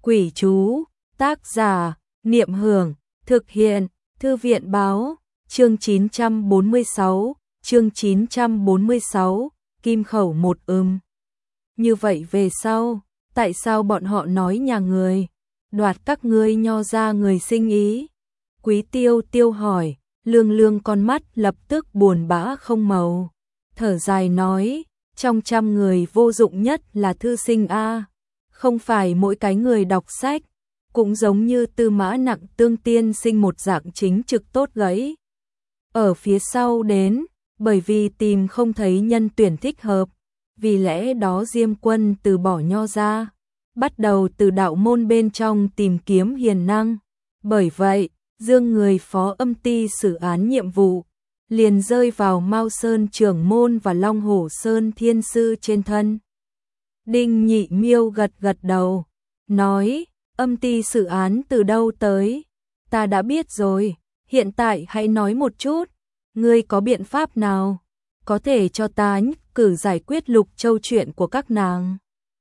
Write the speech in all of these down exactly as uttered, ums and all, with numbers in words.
Quỷ chú, tác giả, Niệm Hưởng, thực hiện, Thư viện báo, chương chín trăm bốn mươi sáu, chương chín trăm bốn mươi sáu, Kim Khẩu một ừm. Như vậy về sau, tại sao bọn họ nói nhà người, đoạt các ngươi Nho ra người sinh ý? Quý Tiêu Tiêu hỏi, Lương Lương con mắt lập tức buồn bã không màu, thở dài nói, trong trăm người vô dụng nhất là thư sinh a, không phải mỗi cái người đọc sách, cũng giống như Tư Mã Nặng Tương tiên sinh một dạng chính trực tốt gãy. Ở phía sau đến, bởi vì tìm không thấy nhân tuyển thích hợp, vì lẽ đó Diêm Quân từ bỏ Nho ra, bắt đầu từ đạo môn bên trong tìm kiếm hiền năng. Bởi vậy, Dương người phó âm ty xử án nhiệm vụ, liền rơi vào Mao Sơn trưởng môn và Long Hổ Sơn thiên sư trên thân. Đinh Nhị Miêu gật gật đầu, nói, âm ty xử án từ đâu tới? Ta đã biết rồi, hiện tại hãy nói một chút, ngươi có biện pháp nào có thể cho ta nhất cử giải quyết Lục Châu chuyện của các nàng?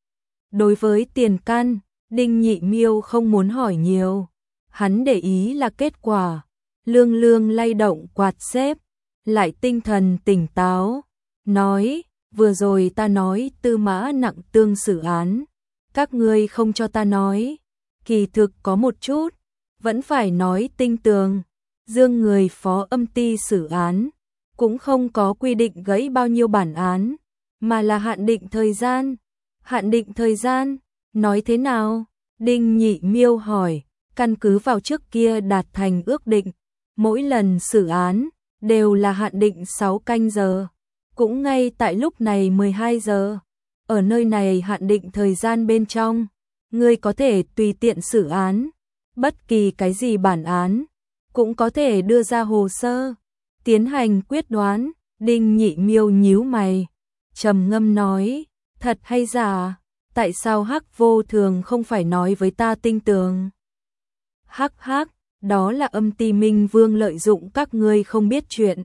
Đối với tiền căn, Đinh Nhị Miêu không muốn hỏi nhiều, hắn để ý là kết quả. Lương Lương lay động quạt xếp, lại tinh thần tỉnh táo, nói, vừa rồi ta nói Tư Mã Nặng Tương xử án, các ngươi không cho ta nói, kỳ thực có một chút, vẫn phải nói tinh tường. Dương người phó âm ty xử án, cũng không có quy định gãy bao nhiêu bản án, mà là hạn định thời gian. Hạn định thời gian, nói thế nào? Đinh Nhị Miêu hỏi, căn cứ vào trước kia đạt thành ước định, mỗi lần xử án đều là hạn định sáu canh giờ, cũng ngay tại lúc này mười hai giờ. Ở nơi này hạn định thời gian bên trong, ngươi có thể tùy tiện xử án, bất kỳ cái gì bản án, cũng có thể đưa ra hồ sơ, tiến hành quyết đoán. Đinh Nhị Miêu nhíu mày, trầm ngâm nói, thật hay giả, tại sao Hắc Vô Thường không phải nói với ta tinh tường? Hắc hắc, đó là âm ty Minh Vương lợi dụng các ngươi không biết chuyện,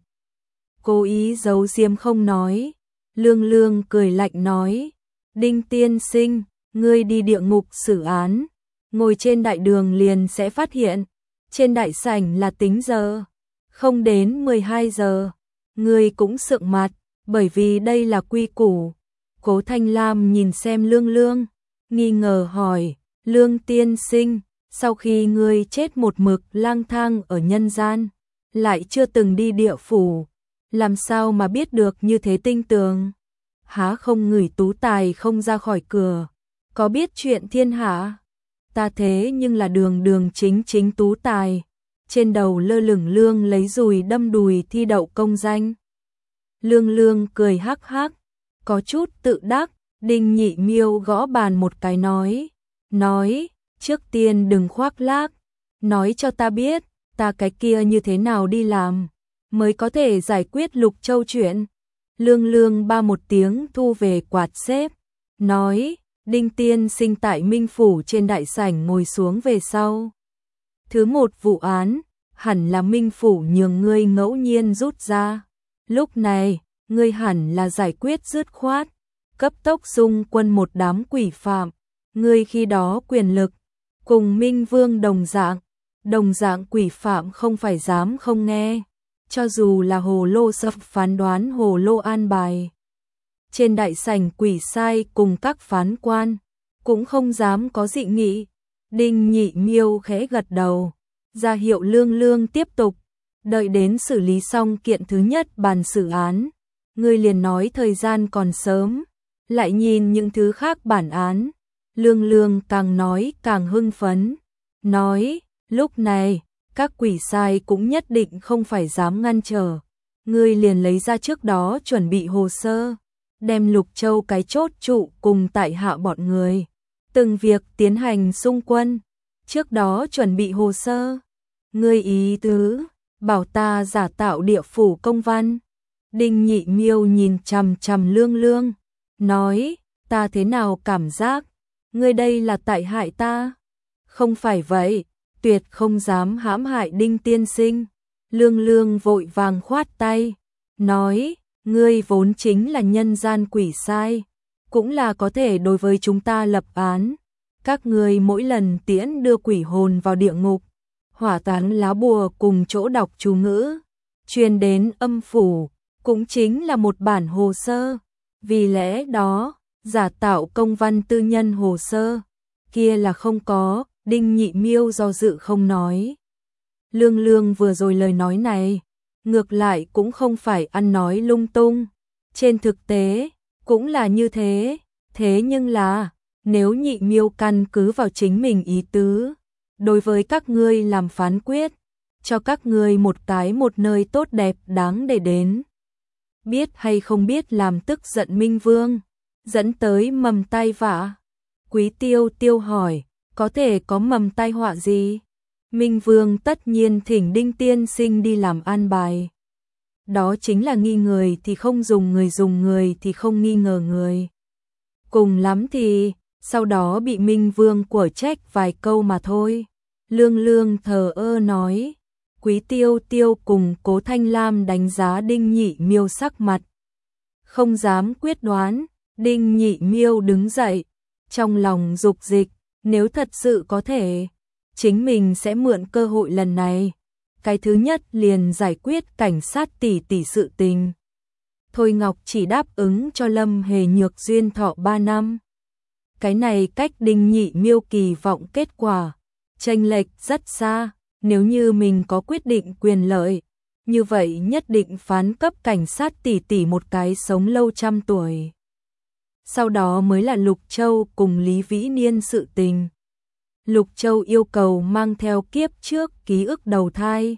cố ý giấu diếm không nói. Lương Lương cười lạnh nói, Đinh tiên sinh, ngươi đi địa ngục xử án, ngồi trên đại đường liền sẽ phát hiện, trên đại sảnh là tính giờ, không đến mười hai giờ, ngươi cũng sượng mặt, bởi vì đây là quy củ. Cố Thanh Lam nhìn xem Lương Lương, nghi ngờ hỏi, Lương tiên sinh, sau khi ngươi chết một mực lang thang ở nhân gian, lại chưa từng đi địa phủ, làm sao mà biết được như thế tinh tường? Há không người tú tài không ra khỏi cửa, có biết chuyện thiên hạ? Ta thế nhưng là đường đường chính chính tú tài, trên đầu lơ lửng lương lấy dùi đâm đùi thi đậu công danh. Lương Lương cười hắc hắc, có chút tự đắc. Đinh Nhị Miêu gõ bàn một cái nói, nói, trước tiên đừng khoác lác, nói cho ta biết, ta cái kia như thế nào đi làm, mới có thể giải quyết Lục Châu chuyện. Lương Lương ba một tiếng thu về quạt xếp, nói, Đinh tiên sinh tại Minh Phủ trên đại sảnh ngồi xuống về sau. Thứ một vụ án, hẳn là Minh Phủ nhường ngươi ngẫu nhiên rút ra. Lúc này, ngươi hẳn là giải quyết dứt khoát, cấp tốc dung quân một đám quỷ phạm. Ngươi khi đó quyền lực, cùng Minh Vương đồng dạng, đồng dạng quỷ phạm không phải dám không nghe, cho dù là Hồ Lô Sập phán đoán Hồ Lô an bài. Trên đại sảnh quỷ sai cùng các phán quan, cũng không dám có dị nghị. Đinh Nhị Miêu khẽ gật đầu, ra hiệu Lương Lương tiếp tục, đợi đến xử lý xong kiện thứ nhất bàn xử án, ngươi liền nói thời gian còn sớm, lại nhìn những thứ khác bản án. Lương Lương càng nói càng hưng phấn, nói, lúc này, các quỷ sai cũng nhất định không phải dám ngăn trở, ngươi liền lấy ra trước đó chuẩn bị hồ sơ, đem Lục Châu cái chốt trụ cùng tại hạ bọn người, từng việc tiến hành xung quân, trước đó chuẩn bị hồ sơ. Ngươi ý tứ, bảo ta giả tạo địa phủ công văn. Đinh Nhị Miêu nhìn chằm chằm Lương Lương, nói, ta thế nào cảm giác, ngươi đây là tại hại ta? Không phải vậy, tuyệt không dám hãm hại Đinh tiên sinh. Lương Lương vội vàng khoát tay, nói, ngươi vốn chính là nhân gian quỷ sai, cũng là có thể đối với chúng ta lập án, Các ngươi mỗi lần tiễn đưa quỷ hồn vào địa ngục, hỏa táng lá bùa cùng chỗ đọc chú ngữ, truyền đến âm phủ, cũng chính là một bản hồ sơ. Vì lẽ đó, giả tạo công văn tư nhân hồ sơ, kia là không có. Đinh Nhị Miêu do dự không nói. Lương Lương vừa rồi lời nói này, ngược lại cũng không phải ăn nói lung tung. Trên thực tế, cũng là như thế. Thế nhưng là, nếu Nhị Miêu căn cứ vào chính mình ý tứ, đối với các ngươi làm phán quyết, cho các ngươi một cái một nơi tốt đẹp đáng để đến. Biết hay không biết làm tức giận Minh Vương, dẫn tới mầm tai vạ. Quý Tiêu Tiêu hỏi, có thể có mầm tai họa gì? Minh Vương tất nhiên thỉnh Đinh tiên sinh đi làm an bài. Đó chính là nghi người thì không dùng người, dùng người thì không nghi ngờ người. Cùng lắm thì, sau đó bị Minh Vương của trách vài câu mà thôi. Lương Lương thờ ơ nói. Quý Tiêu Tiêu cùng Cố Thanh Lam đánh giá Đinh Nhị Miêu sắc mặt, không dám quyết đoán. Đinh Nhị Miêu đứng dậy, trong lòng dục dịch, nếu thật sự có thể, chính mình sẽ mượn cơ hội lần này. Cái thứ nhất liền giải quyết cảnh sát tỷ tỷ sự tình. Thôi Ngọc chỉ đáp ứng cho Lâm Hề Nhược duyên thọ ba năm. Cái này cách Đinh Nhị Miêu kỳ vọng kết quả chênh lệch rất xa. Nếu như mình có quyết định quyền lợi, như vậy nhất định phán cấp cảnh sát tỷ tỷ một cái sống lâu trăm tuổi. Sau đó mới là Lục Châu cùng Lý Vĩ Niên sự tình. Lục Châu yêu cầu mang theo kiếp trước ký ức đầu thai,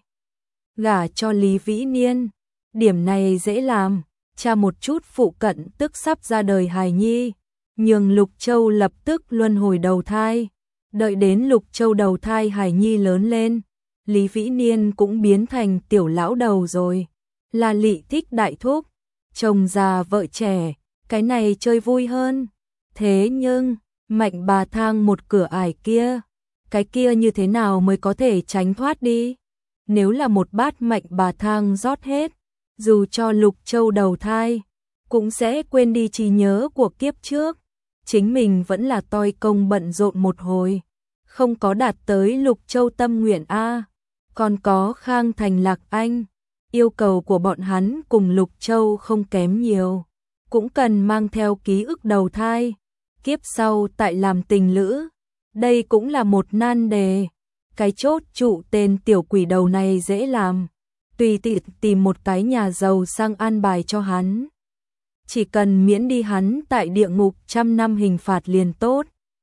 gả cho Lý Vĩ Niên. Điểm này dễ làm, tra một chút phụ cận tức sắp ra đời hài nhi, nhường Lục Châu lập tức luân hồi đầu thai. Đợi đến Lục Châu đầu thai hài nhi lớn lên, Lý Vĩ Niên cũng biến thành tiểu lão đầu rồi. Là Lị thích đại thúc, chồng già vợ trẻ, cái này chơi vui hơn. Thế nhưng, Mạnh bà thang một cửa ải kia, cái kia như thế nào mới có thể tránh thoát đi? Nếu là một bát mạnh bà thang rót hết, dù cho Lục Châu đầu thai, cũng sẽ quên đi trí nhớ của kiếp trước. Chính mình vẫn là toi công bận rộn một hồi, không có đạt tới Lục Châu tâm nguyện a. Còn có Khang Thành Lạc Anh, yêu cầu của bọn hắn cùng Lục Châu không kém nhiều, cũng cần mang theo ký ức đầu thai, kiếp sau tại làm tình lữ. Đây cũng là một nan đề. Cái chốt trụ tên tiểu quỷ đầu này dễ làm, tùy tiện tìm một cái nhà giàu sang an bài cho hắn. Chỉ cần miễn đi hắn tại địa ngục trăm năm hình phạt liền tốt.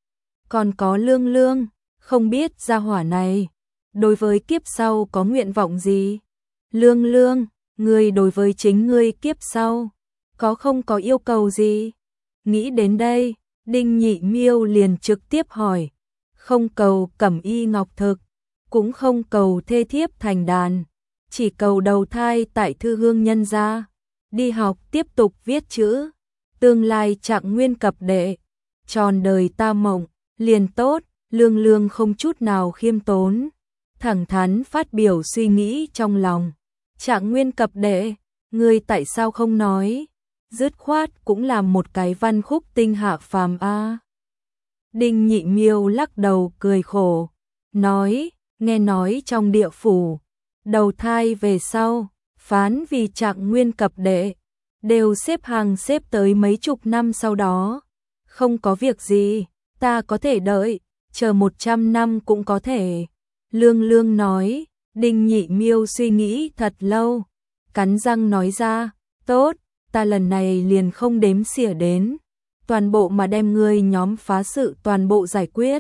Còn có Lương Lương, không biết gia hỏa này đối với kiếp sau có nguyện vọng gì? Lương Lương, ngươi đối với chính ngươi kiếp sau có không có yêu cầu gì? Nghĩ đến đây, Đinh Nhị Miêu liền trực tiếp hỏi, không cầu cẩm y ngọc thực, cũng không cầu thê thiếp thành đàn, chỉ cầu đầu thai tại thư hương nhân gia, đi học tiếp tục viết chữ, tương lai trạng nguyên cập đệ, tròn đời ta mộng, liền tốt. Lương Lương không chút nào khiêm tốn, thẳng thắn phát biểu suy nghĩ trong lòng. Trạng nguyên cập đệ, ngươi tại sao không nói? Dứt khoát cũng làm một cái văn khúc tinh hạ phàm a. Đinh Nhị Miêu lắc đầu cười khổ, nói, nghe nói trong địa phủ, đầu thai về sau, phán vì trạng nguyên cập đệ, đều xếp hàng xếp tới mấy chục năm sau đó. Không có việc gì, ta có thể đợi, chờ một trăm năm cũng có thể. Lương Lương nói. Đinh Nhị Miêu suy nghĩ thật lâu, cắn răng nói ra, tốt, ta lần này liền không đếm xỉa đến, toàn bộ mà đem ngươi nhóm phá sự toàn bộ giải quyết.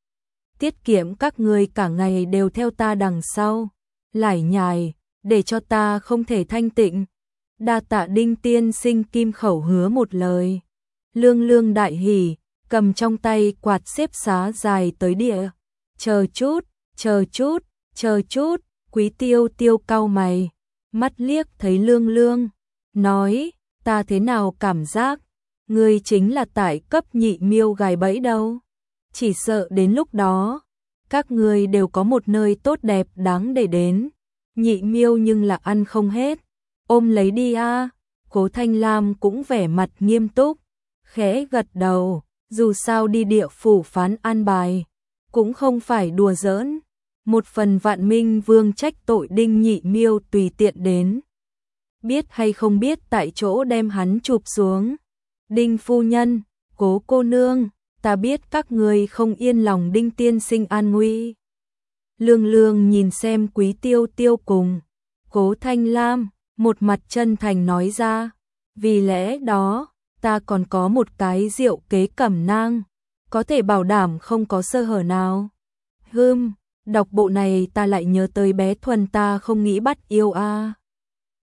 Tiết kiệm các ngươi cả ngày đều theo ta đằng sau, lải nhải, để cho ta không thể thanh tịnh. Đa tạ Đinh tiên sinh kim khẩu hứa một lời. Lương Lương đại hỉ, cầm trong tay quạt xếp xá dài tới địa. Chờ chút, chờ chút, chờ chút, Quý Tiêu Tiêu cau mày, mắt liếc thấy Lương Lương, nói, ta thế nào cảm giác, ngươi chính là tại cấp Nhị Miêu gài bẫy đâu. Chỉ sợ đến lúc đó, các ngươi đều có một nơi tốt đẹp đáng để đến. Nhị Miêu nhưng là ăn không hết, ôm lấy đi a. Cố Thanh Lam cũng vẻ mặt nghiêm túc, khẽ gật đầu, Dù sao đi địa phủ phán an bài, cũng không phải đùa giỡn. Một phần Vạn Minh Vương trách tội Đinh Nhị Miêu tùy tiện đến. Biết hay không biết tại chỗ đem hắn chụp xuống. Đinh phu nhân, Cố cô nương, ta biết các người không yên lòng Đinh tiên sinh an nguy. Lương Lương nhìn xem Quý Tiêu Tiêu cùng Cố Thanh Lam, một mặt chân thành nói ra, vì lẽ đó, ta còn có một cái diệu kế cẩm nang, có thể bảo đảm không có sơ hở nào. Hừm, đọc bộ này ta lại nhớ tới bé Thuần ta không nghĩ bắt yêu a. À.